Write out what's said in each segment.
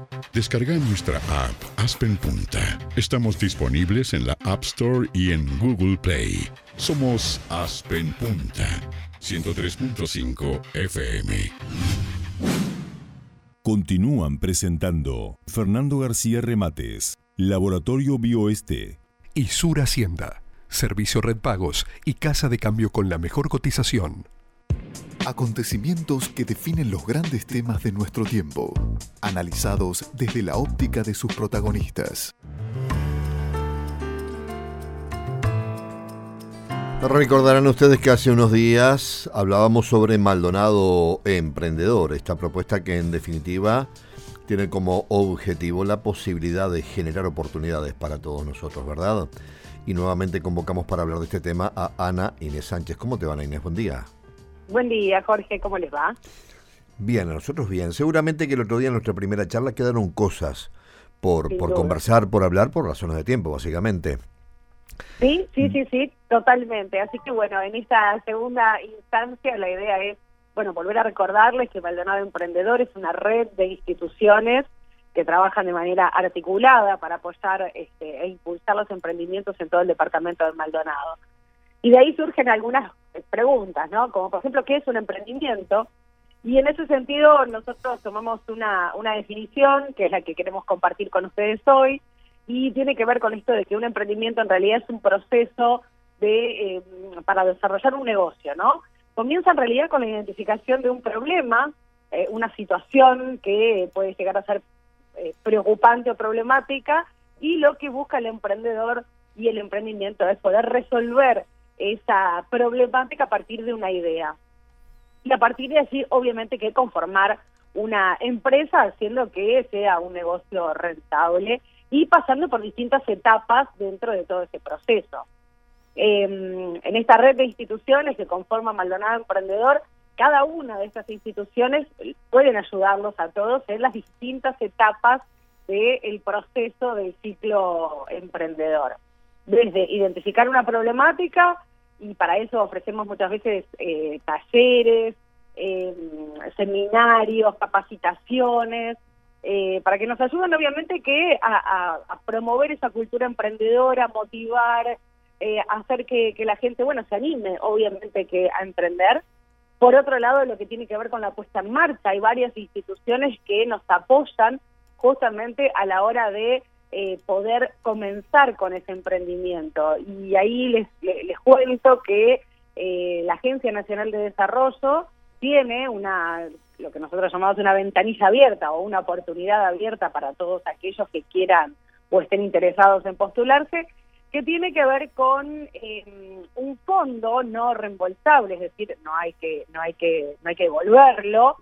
Descarga nuestra app Aspen Punta. Estamos disponibles en la App Store y en Google Play. Somos Aspen Punta 103.5 FM. Continúan presentando Fernando García Remates, Laboratorio Bioeste y Sur Hacienda, Servicio Red Pagos y Casa de Cambio con la mejor cotización. Acontecimientos que definen los grandes temas de nuestro tiempo, analizados desde la óptica de sus protagonistas. Recordarán ustedes que hace unos días hablábamos sobre Maldonado Emprendedor, esta propuesta que en definitiva tiene como objetivo la posibilidad de generar oportunidades para todos nosotros, ¿verdad? Y nuevamente convocamos para hablar de este tema a Ana Inés Sánchez. ¿Cómo te va, Ana Inés? Buen día. Buen día, Jorge, ¿cómo les va? Bien, a nosotros bien. Seguramente que el otro día en nuestra primera charla quedaron cosas por conversar, por hablar, por razones de tiempo, básicamente. Sí, totalmente. Así que bueno, en esta segunda instancia la idea es, volver a recordarles que Maldonado Emprendedor es una red de instituciones que trabajan de manera articulada para apoyar e impulsar los emprendimientos en todo el departamento de Maldonado. Y de ahí surgen algunas preguntas, ¿no? Como por ejemplo, ¿qué es un emprendimiento? Y en ese sentido nosotros tomamos una definición, que es la que queremos compartir con ustedes hoy, y tiene que ver con esto de que un emprendimiento en realidad es un proceso para desarrollar un negocio, ¿no? Comienza en realidad con la identificación de un problema, una situación que puede llegar a ser preocupante o problemática, y lo que busca el emprendedor y el emprendimiento es poder resolver esa problemática a partir de una idea. Y a partir de allí, obviamente, que conformar una empresa haciendo que sea un negocio rentable y pasando por distintas etapas dentro de todo ese proceso. En esta red de instituciones que conforma Maldonado Emprendedor, cada una de estas instituciones pueden ayudarlos a todos en las distintas etapas del proceso del ciclo emprendedor. Desde identificar una problemática, y para eso ofrecemos muchas veces talleres, seminarios, capacitaciones, para que nos ayuden obviamente que a promover esa cultura emprendedora, motivar, hacer que la gente, se anime obviamente que a emprender. Por otro lado, lo que tiene que ver con la puesta en marcha, hay varias instituciones que nos apoyan justamente a la hora de poder comenzar con ese emprendimiento. Y ahí les cuento que la Agencia Nacional de Desarrollo tiene lo que nosotros llamamos una ventanilla abierta o una oportunidad abierta para todos aquellos que quieran o estén interesados en postularse, que tiene que ver con un fondo no reembolsable, es decir, no hay que devolverlo,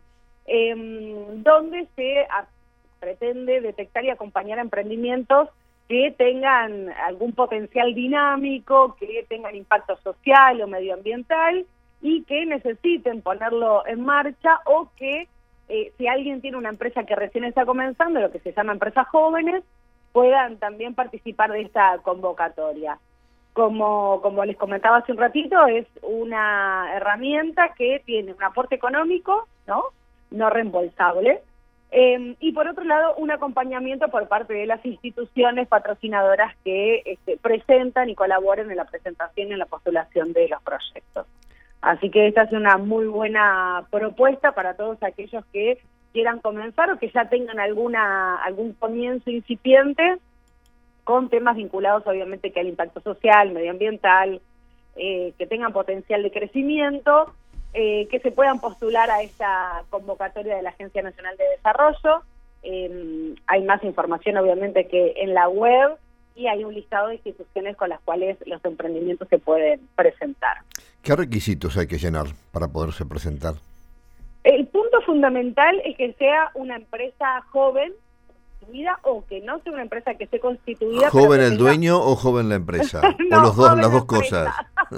donde se pretende detectar y acompañar a emprendimientos que tengan algún potencial dinámico, que tengan impacto social o medioambiental y que necesiten ponerlo en marcha, o que si alguien tiene una empresa que recién está comenzando, lo que se llama empresas jóvenes, puedan también participar de esta convocatoria. Como les comentaba hace un ratito, es una herramienta que tiene un aporte económico, no reembolsable, y por otro lado un acompañamiento por parte de las instituciones patrocinadoras que presentan y colaboran en la presentación y en la postulación de los proyectos. Así que esta es una muy buena propuesta para todos aquellos que quieran comenzar o que ya tengan algún comienzo incipiente con temas vinculados obviamente que al impacto social, medioambiental, que tengan potencial de crecimiento, que se puedan postular a esta convocatoria de la Agencia Nacional de Desarrollo. Hay más información obviamente que en la web, y hay un listado de instituciones con las cuales los emprendimientos se pueden presentar. ¿Qué requisitos hay que llenar para poderse presentar? El punto fundamental es que sea una empresa joven, constituida, o que no sea una empresa que esté constituida. ¿Joven el dueño o joven la empresa? No, ¿O las dos cosas?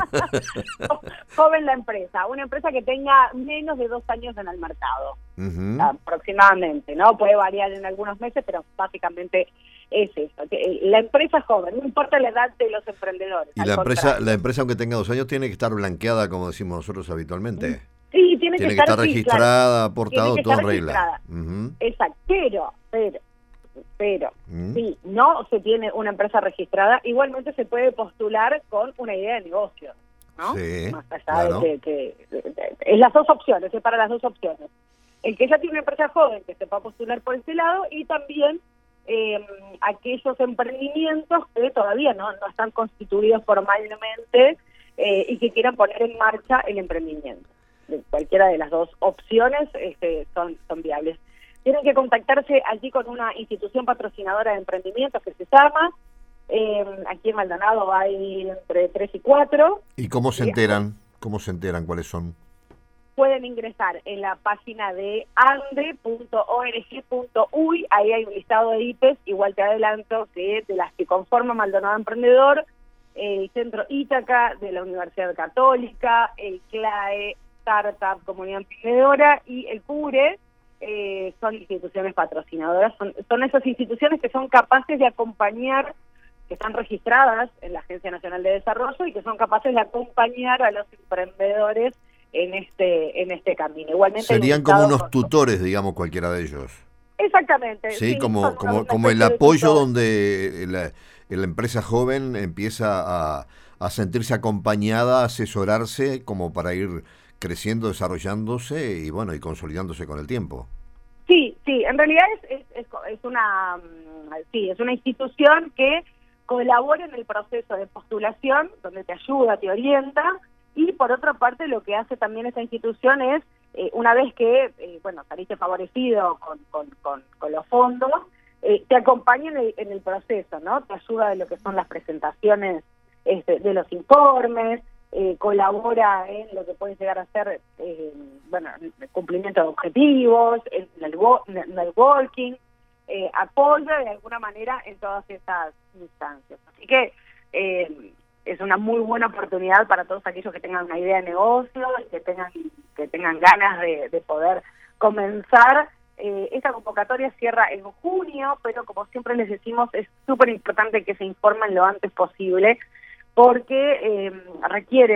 Joven la empresa, una empresa que tenga menos de 2 años en el mercado, aproximadamente, ¿no? Puede variar en algunos meses, pero básicamente es eso. La empresa joven, no importa la edad de los emprendedores. Y la empresa, aunque tenga 2 años, tiene que estar blanqueada, como decimos nosotros habitualmente. Sí, tiene que estar registrada, claro, aportado, todo en regla. Exacto, pero Pero si no se tiene una empresa registrada, igualmente se puede postular con una idea de negocio, ¿no? Sí, más allá claro. de que es las dos opciones, es para las dos opciones. El que ya tiene una empresa joven que se va a postular por ese lado, y también aquellos emprendimientos que todavía no están constituidos formalmente y que quieran poner en marcha el emprendimiento. Cualquiera de las dos opciones son viables. Tienen que contactarse allí con una institución patrocinadora de emprendimientos que se llama, aquí en Maldonado hay entre 3 y 4. ¿Y cómo se enteran? ¿Cómo se enteran cuáles son? Pueden ingresar en la página de ande.org.uy, ahí hay un listado de IPES, igual te adelanto que de las que conforman Maldonado Emprendedor, el Centro Ítaca de la Universidad Católica, el CLAE, Startup, Comunidad Emprendedora, y el CURE, son instituciones patrocinadoras, son esas instituciones que son capaces de acompañar, que están registradas en la Agencia Nacional de Desarrollo y que son capaces de acompañar a los emprendedores en este camino. Igualmente serían como unos tutores, digamos, cualquiera de ellos. Exactamente. Sí, como el apoyo donde la empresa joven empieza a sentirse acompañada, a asesorarse como para ir creciendo, desarrollándose y bueno, y consolidándose con el tiempo. Sí, en realidad es una institución que colabora en el proceso de postulación, donde te ayuda, te orienta. Y por otra parte, lo que hace también esta institución es, una vez que saliste favorecido con los fondos, te acompaña en el proceso, ¿no? Te ayuda de lo que son las presentaciones de los informes, colabora en lo que puede llegar a ser el cumplimiento de objetivos, el networking, apoya de alguna manera en todas esas instancias. Así que es una muy buena oportunidad para todos aquellos que tengan una idea de negocio, que tengan ganas de poder comenzar. Esta convocatoria cierra en junio, pero como siempre les decimos, es súper importante que se informen lo antes posible, porque requiere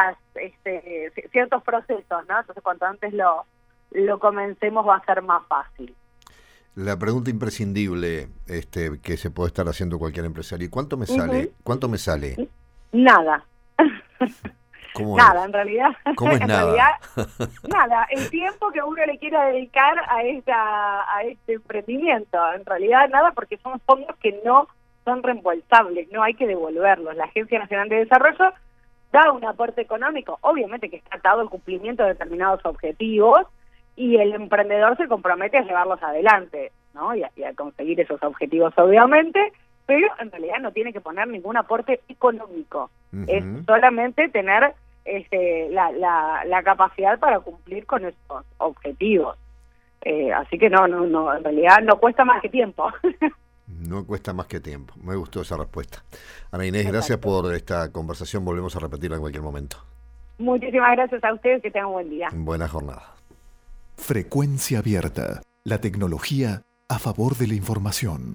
ciertos procesos, ¿no? Entonces, cuanto antes lo comencemos va a ser más fácil. La pregunta imprescindible que se puede estar haciendo cualquier empresario: ¿cuánto me sale? ¿Cuánto me sale? Nada. ¿Cómo nada, es? en realidad. ¿Cómo es nada? Realidad, nada. El tiempo que uno le quiera dedicar a este emprendimiento, en realidad nada, porque son fondos que no son reembolsables, no hay que devolverlos. La Agencia Nacional de Desarrollo da un aporte económico, obviamente que está atado al cumplimiento de determinados objetivos, y el emprendedor se compromete a llevarlos adelante, ¿no? Y a conseguir esos objetivos, obviamente, pero en realidad no tiene que poner ningún aporte económico. Es solamente tener la capacidad para cumplir con esos objetivos. Así que no, en realidad no cuesta más que tiempo. No cuesta más que tiempo. Me gustó esa respuesta. Ana Inés, gracias por esta conversación. Volvemos a repetirla en cualquier momento. Muchísimas gracias a ustedes, que tengan un buen día. Buena jornada. Frecuencia Abierta. La tecnología a favor de la información.